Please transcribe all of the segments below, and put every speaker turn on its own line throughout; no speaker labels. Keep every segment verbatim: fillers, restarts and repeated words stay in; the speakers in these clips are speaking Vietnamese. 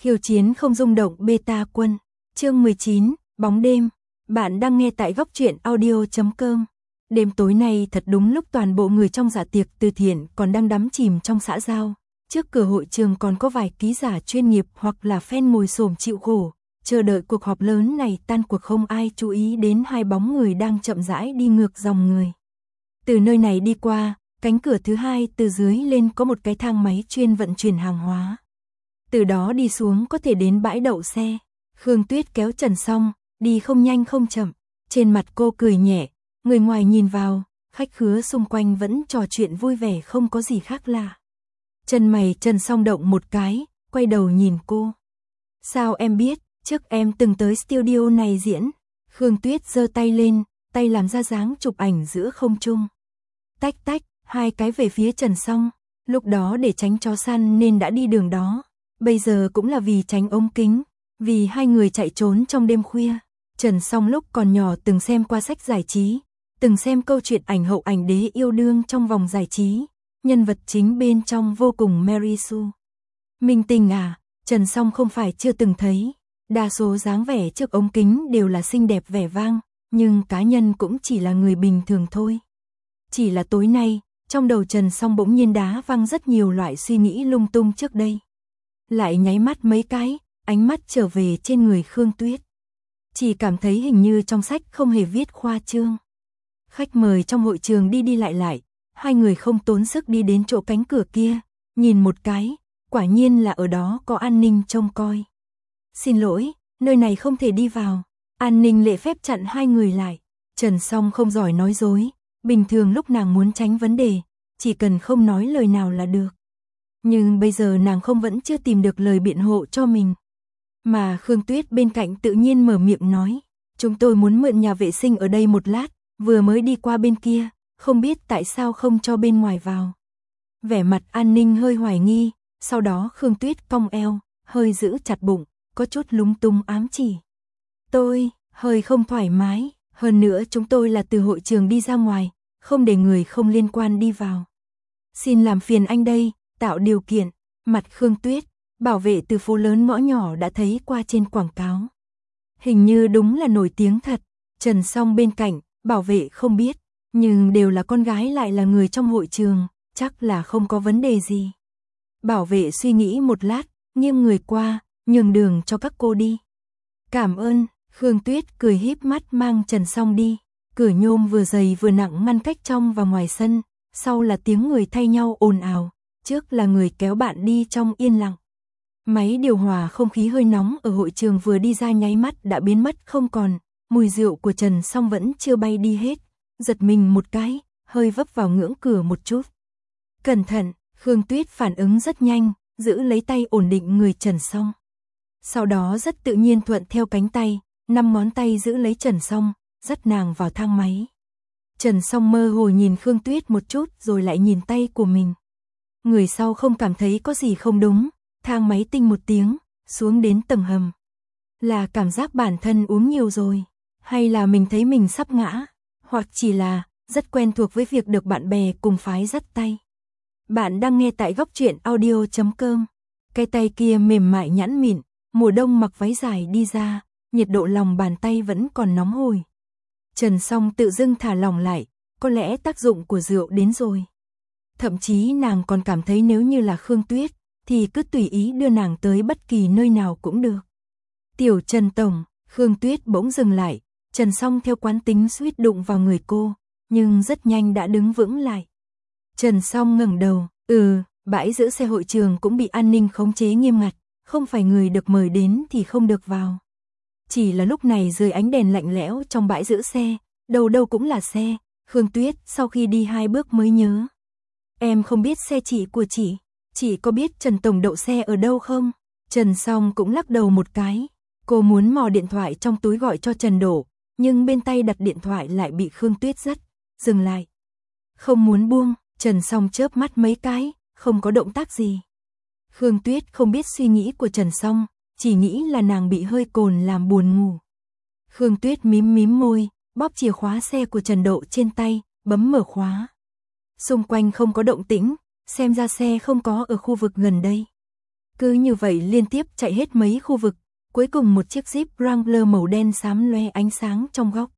Khiêu chiến không rung động beta quân. Chương mười chín, bóng đêm. Bạn đang nghe tại góc truyện audio chấm com. Đêm tối nay thật đúng lúc toàn bộ người trong dạ tiệc từ thiện còn đang đắm chìm trong xã giao. Trước cửa hội trường còn có vài ký giả chuyên nghiệp hoặc là fan ngồi xổm chịu khổ, chờ đợi cuộc họp lớn này tan cuộc. Không ai chú ý đến hai bóng người đang chậm rãi đi ngược dòng người. Từ nơi này đi qua, cánh cửa thứ hai từ dưới lên có một cái thang máy chuyên vận chuyển hàng hóa. Từ đó đi xuống có thể đến bãi đậu xe. Khương Tuyết kéo Trần Song, đi không nhanh không chậm, trên mặt cô cười nhẹ, người ngoài nhìn vào, khách khứa xung quanh vẫn trò chuyện vui vẻ không có gì khác lạ. Chân mày Trần Song động một cái, quay đầu nhìn cô. Sao em biết, trước em từng tới studio này diễn. Khương Tuyết giơ tay lên, tay làm ra dáng chụp ảnh giữa không trung. Tách tách, hai cái về phía Trần Song, lúc đó để tránh chó săn nên đã đi đường đó. Bây giờ cũng là vì tránh ống kính, vì hai người chạy trốn trong đêm khuya. Trần Song lúc còn nhỏ từng xem qua sách giải trí, từng xem câu chuyện ảnh hậu ảnh đế yêu đương trong vòng giải trí, nhân vật chính bên trong vô cùng Mary Sue. Minh tinh à, Trần Song không phải chưa từng thấy, đa số dáng vẻ trước ống kính đều là xinh đẹp vẻ vang, nhưng cá nhân cũng chỉ là người bình thường thôi. Chỉ là tối nay, trong đầu Trần Song bỗng nhiên đá văng rất nhiều loại suy nghĩ lung tung trước đây. Lại nháy mắt mấy cái, ánh mắt trở về trên người Khương Tuyết. Chỉ cảm thấy hình như trong sách không hề viết khoa trương. Khách mời trong hội trường đi đi lại lại, hai người không tốn sức đi đến chỗ cánh cửa kia, nhìn một cái, quả nhiên là ở đó có an ninh trông coi. Xin lỗi, nơi này không thể đi vào. An ninh lễ phép chặn hai người lại. Trần Song không giỏi nói dối, bình thường lúc nàng muốn tránh vấn đề, chỉ cần không nói lời nào là được. Nhưng bây giờ nàng không vẫn chưa tìm được lời biện hộ cho mình. Mà Khương Tuyết bên cạnh tự nhiên mở miệng nói, chúng tôi muốn mượn nhà vệ sinh ở đây một lát, vừa mới đi qua bên kia, không biết tại sao không cho bên ngoài vào. Vẻ mặt an ninh hơi hoài nghi, sau đó Khương Tuyết cong eo, hơi giữ chặt bụng, có chút lúng túng ám chỉ. Tôi, hơi không thoải mái, hơn nữa chúng tôi là từ hội trường đi ra ngoài, không để người không liên quan đi vào. Xin làm phiền anh đây, tạo điều kiện. Mặt Khương Tuyết, bảo vệ từ phố lớn ngõ nhỏ đã thấy qua trên quảng cáo. Hình như đúng là nổi tiếng thật. Trần Song bên cạnh, bảo vệ không biết, nhưng đều là con gái lại là người trong hội trường, chắc là không có vấn đề gì. Bảo vệ suy nghĩ một lát, nghiêng người qua, nhường đường cho các cô đi. Cảm ơn. Khương Tuyết cười híp mắt mang Trần Song đi. Cửa nhôm vừa dày vừa nặng ngăn cách trong và ngoài sân, sau là tiếng người thay nhau ồn ào, trước là người kéo bạn đi trong yên lặng. Máy điều hòa không khí hơi nóng ở hội trường vừa đi ra nháy mắt đã biến mất không còn, mùi rượu của Trần Song vẫn chưa bay đi hết, giật mình một cái, hơi vấp vào ngưỡng cửa một chút. Cẩn thận, Khương Tuyết phản ứng rất nhanh, giữ lấy tay ổn định người Trần Song. Sau đó rất tự nhiên thuận theo cánh tay, năm ngón tay giữ lấy Trần Song, dắt nàng vào thang máy. Trần Song mơ hồ nhìn Khương Tuyết một chút rồi lại nhìn tay của mình. Người sau không cảm thấy có gì không đúng, thang máy tinh một tiếng, xuống đến tầng hầm. Là cảm giác bản thân uống nhiều rồi, hay là mình thấy mình sắp ngã, hoặc chỉ là rất quen thuộc với việc được bạn bè cùng phái dắt tay. Bạn đang nghe tại góc truyện audio chấm com. Cái tay kia mềm mại nhẵn mịn, mùa đông mặc váy dài đi ra, nhiệt độ lòng bàn tay vẫn còn nóng hổi. Trần Song tự dưng thả lỏng lại, có lẽ tác dụng của rượu đến rồi. Thậm chí nàng còn cảm thấy nếu như là Khương Tuyết, thì cứ tùy ý đưa nàng tới bất kỳ nơi nào cũng được. Tiểu Trần Tổng, Khương Tuyết bỗng dừng lại, Trần Song theo quán tính suýt đụng vào người cô, nhưng rất nhanh đã đứng vững lại. Trần Song ngẩng đầu, ừ, bãi giữ xe hội trường cũng bị an ninh khống chế nghiêm ngặt, không phải người được mời đến thì không được vào. Chỉ là lúc này dưới ánh đèn lạnh lẽo trong bãi giữ xe, đâu đâu cũng là xe, Khương Tuyết sau khi đi hai bước mới nhớ. Em không biết xe chị của chị, chị có biết Trần Tổng đậu xe ở đâu không? Trần Song cũng lắc đầu một cái, cô muốn mò điện thoại trong túi gọi cho Trần Đổ, nhưng bên tay đặt điện thoại lại bị Khương Tuyết dắt, dừng lại. Không muốn buông, Trần Song chớp mắt mấy cái, không có động tác gì. Khương Tuyết không biết suy nghĩ của Trần Song, chỉ nghĩ là nàng bị hơi cồn làm buồn ngủ. Khương Tuyết mím mím môi, bóp chìa khóa xe của Trần Độ trên tay, bấm mở khóa. Xung quanh không có động tĩnh, xem ra xe không có ở khu vực gần đây. Cứ như vậy liên tiếp chạy hết mấy khu vực, cuối cùng một chiếc Jeep Wrangler màu đen xám loe ánh sáng trong góc.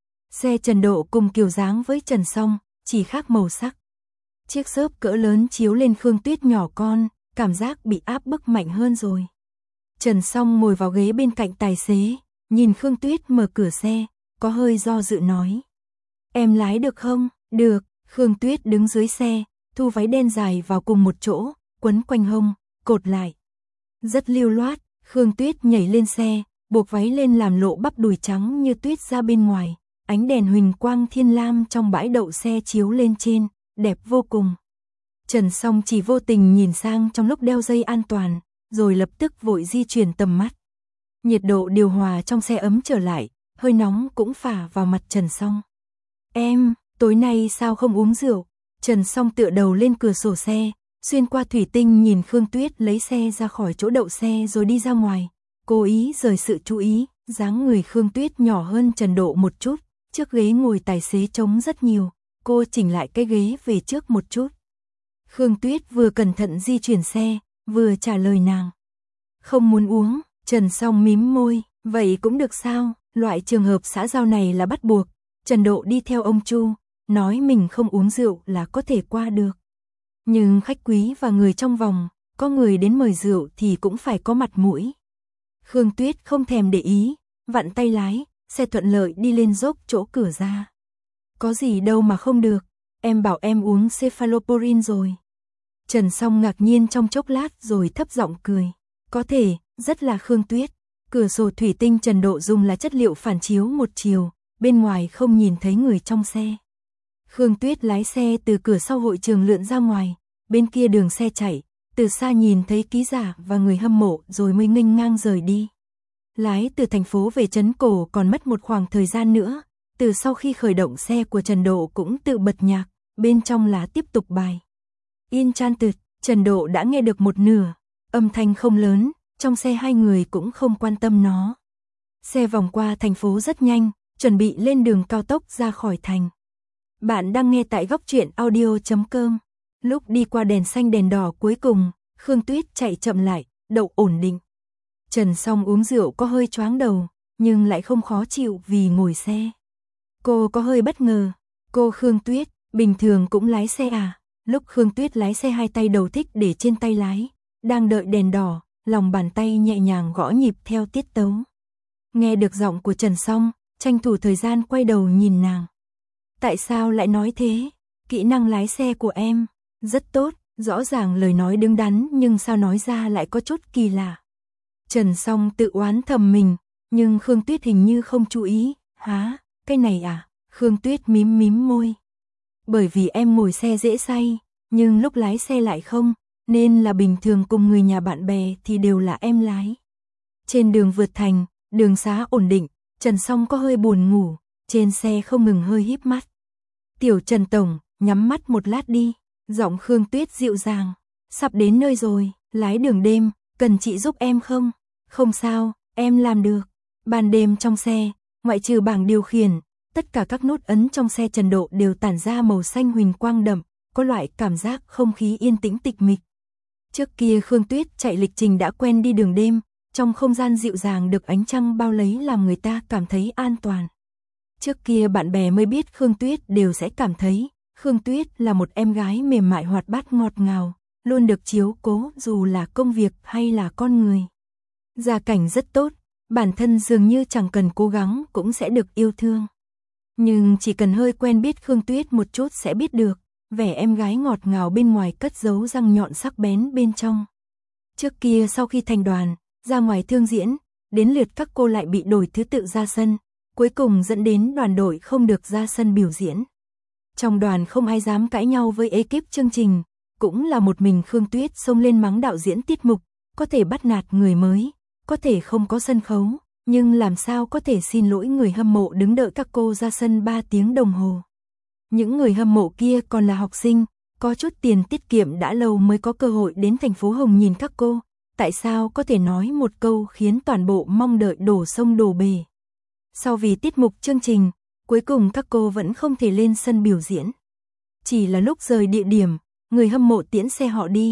Xe Trần Độ cùng kiểu dáng với Trần Song, chỉ khác màu sắc. Chiếc xốp cỡ lớn chiếu lên Khương Tuyết nhỏ con, cảm giác bị áp bức mạnh hơn rồi. Trần Song ngồi vào ghế bên cạnh tài xế, nhìn Khương Tuyết mở cửa xe, có hơi do dự nói. Em lái được không? Được, Khương Tuyết đứng dưới xe, thu váy đen dài vào cùng một chỗ, quấn quanh hông, cột lại. Rất lưu loát, Khương Tuyết nhảy lên xe, buộc váy lên làm lộ bắp đùi trắng như tuyết ra bên ngoài. Ánh đèn huỳnh quang thiên lam trong bãi đậu xe chiếu lên trên, đẹp vô cùng. Trần Song chỉ vô tình nhìn sang trong lúc đeo dây an toàn, rồi lập tức vội di chuyển tầm mắt. Nhiệt độ điều hòa trong xe ấm trở lại, hơi nóng cũng phả vào mặt Trần Song. Em, tối nay sao không uống rượu? Trần Song tựa đầu lên cửa sổ xe, xuyên qua thủy tinh nhìn Khương Tuyết lấy xe ra khỏi chỗ đậu xe rồi đi ra ngoài. Cố ý rời sự chú ý, dáng người Khương Tuyết nhỏ hơn Trần Độ một chút, trước ghế ngồi tài xế trống rất nhiều, cô chỉnh lại cái ghế về trước một chút. Khương Tuyết vừa cẩn thận di chuyển xe, vừa trả lời nàng. Không muốn uống, Trần Song mím môi, vậy cũng được sao, loại trường hợp xã giao này là bắt buộc. Trần Độ đi theo ông Chu, nói mình không uống rượu là có thể qua được. Nhưng khách quý và người trong vòng, có người đến mời rượu thì cũng phải có mặt mũi. Khương Tuyết không thèm để ý, vặn tay lái, xe thuận lợi đi lên dốc chỗ cửa ra. Có gì đâu mà không được, em bảo em uống cephalosporin rồi. Trần Song ngạc nhiên trong chốc lát rồi thấp giọng cười. Có thể, rất là Khương Tuyết. Cửa sổ thủy tinh Trần Độ dùng là chất liệu phản chiếu một chiều, bên ngoài không nhìn thấy người trong xe. Khương Tuyết lái xe từ cửa sau hội trường lượn ra ngoài, bên kia đường xe chạy, từ xa nhìn thấy ký giả và người hâm mộ rồi mới nghênh ngang rời đi. Lái từ thành phố về Trấn Cổ còn mất một khoảng thời gian nữa, từ sau khi khởi động xe của Trần Độ cũng tự bật nhạc, bên trong là tiếp tục bài. Enchanted, Trần Độ đã nghe được một nửa, âm thanh không lớn, trong xe hai người cũng không quan tâm nó. Xe vòng qua thành phố rất nhanh, chuẩn bị lên đường cao tốc ra khỏi thành. Bạn đang nghe tại góc truyện audio chấm com. Lúc đi qua đèn xanh đèn đỏ cuối cùng, Khương Tuyết chạy chậm lại, đậu ổn định. Trần Song uống rượu có hơi choáng đầu, nhưng lại không khó chịu vì ngồi xe. Cô có hơi bất ngờ. Cô Khương Tuyết, bình thường cũng lái xe à? Lúc Khương Tuyết lái xe hai tay đầu thích để trên tay lái, đang đợi đèn đỏ, lòng bàn tay nhẹ nhàng gõ nhịp theo tiết tấu. Nghe được giọng của Trần Song, tranh thủ thời gian quay đầu nhìn nàng. Tại sao lại nói thế? Kỹ năng lái xe của em rất tốt, rõ ràng lời nói đứng đắn nhưng sao nói ra lại có chút kỳ lạ. Trần Song tự oán thầm mình, nhưng Khương Tuyết hình như không chú ý. Hả, cái này à? Khương Tuyết mím mím môi. Bởi vì em ngồi xe dễ say, nhưng lúc lái xe lại không, nên là bình thường cùng người nhà bạn bè thì đều là em lái. Trên đường vượt thành, đường xá ổn định, Trần Song có hơi buồn ngủ, trên xe không ngừng hơi híp mắt. Tiểu Trần Tổng, nhắm mắt một lát đi, giọng Khương Tuyết dịu dàng. Sắp đến nơi rồi, lái đường đêm, cần chị giúp em không? Không sao, em làm được. Ban đêm trong xe, ngoại trừ bảng điều khiển, tất cả các nút ấn trong xe Trần Độ đều tản ra màu xanh huỳnh quang đậm, có loại cảm giác không khí yên tĩnh tịch mịch. Trước kia Khương Tuyết chạy lịch trình đã quen đi đường đêm, trong không gian dịu dàng được ánh trăng bao lấy làm người ta cảm thấy an toàn. Trước kia bạn bè mới biết Khương Tuyết đều sẽ cảm thấy, Khương Tuyết là một em gái mềm mại hoạt bát ngọt ngào, luôn được chiếu cố dù là công việc hay là con người. Gia cảnh rất tốt, bản thân dường như chẳng cần cố gắng cũng sẽ được yêu thương. Nhưng chỉ cần hơi quen biết Khương Tuyết một chút sẽ biết được, vẻ em gái ngọt ngào bên ngoài cất giấu răng nhọn sắc bén bên trong. Trước kia sau khi thành đoàn, ra ngoài thương diễn, đến lượt các cô lại bị đổi thứ tự ra sân, cuối cùng dẫn đến đoàn đội không được ra sân biểu diễn. Trong đoàn không ai dám cãi nhau với ekip chương trình, cũng là một mình Khương Tuyết xông lên mắng đạo diễn tiết mục, có thể bắt nạt người mới, có thể không có sân khấu, nhưng làm sao có thể xin lỗi người hâm mộ đứng đợi các cô ra sân ba tiếng đồng hồ. Những người hâm mộ kia còn là học sinh, có chút tiền tiết kiệm đã lâu mới có cơ hội đến thành phố Hồng nhìn các cô, tại sao có thể nói một câu khiến toàn bộ mong đợi đổ sông đổ bể. Sau vì tiết mục chương trình, cuối cùng các cô vẫn không thể lên sân biểu diễn. Chỉ là lúc rời địa điểm, người hâm mộ tiễn xe họ đi,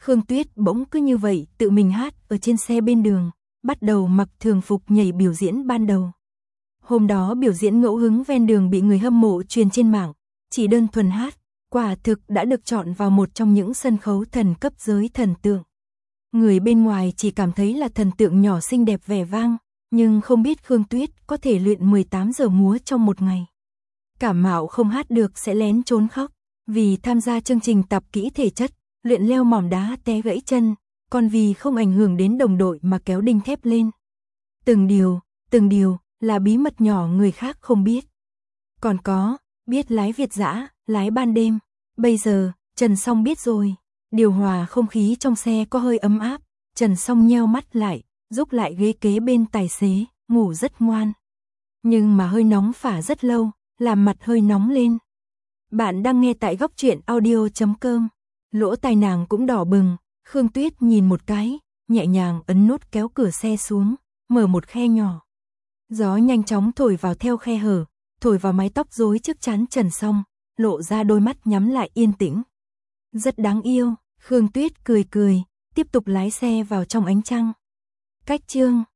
Khương Tuyết bỗng cứ như vậy tự mình hát ở trên xe bên đường, bắt đầu mặc thường phục nhảy biểu diễn ban đầu. Hôm đó biểu diễn ngẫu hứng ven đường bị người hâm mộ truyền trên mạng, chỉ đơn thuần hát, quả thực đã được chọn vào một trong những sân khấu thần cấp giới thần tượng. Người bên ngoài chỉ cảm thấy là thần tượng nhỏ xinh đẹp vẻ vang, nhưng không biết Khương Tuyết có thể luyện mười tám giờ múa trong một ngày. Cảm mạo không hát được sẽ lén trốn khóc, vì tham gia chương trình tập kỹ thể chất, luyện leo mỏm đá té gãy chân, còn vì không ảnh hưởng đến đồng đội mà kéo đinh thép lên. Từng điều, từng điều là bí mật nhỏ người khác không biết. Còn có, biết lái Việt dã, lái ban đêm. Bây giờ, Trần Song biết rồi. Điều hòa không khí trong xe có hơi ấm áp. Trần Song nheo mắt lại, rúc lại ghế kế bên tài xế, ngủ rất ngoan. Nhưng mà hơi nóng phả rất lâu, làm mặt hơi nóng lên. Bạn đang nghe tại góc truyện audio chấm com. Lỗ tai nàng cũng đỏ bừng. Khương Tuyết nhìn một cái, nhẹ nhàng ấn nút kéo cửa xe xuống, mở một khe nhỏ. Gió nhanh chóng thổi vào theo khe hở, thổi vào mái tóc rối trước trán Trần Song, lộ ra đôi mắt nhắm lại yên tĩnh. Rất đáng yêu, Khương Tuyết cười cười, tiếp tục lái xe vào trong ánh trăng. Cách chương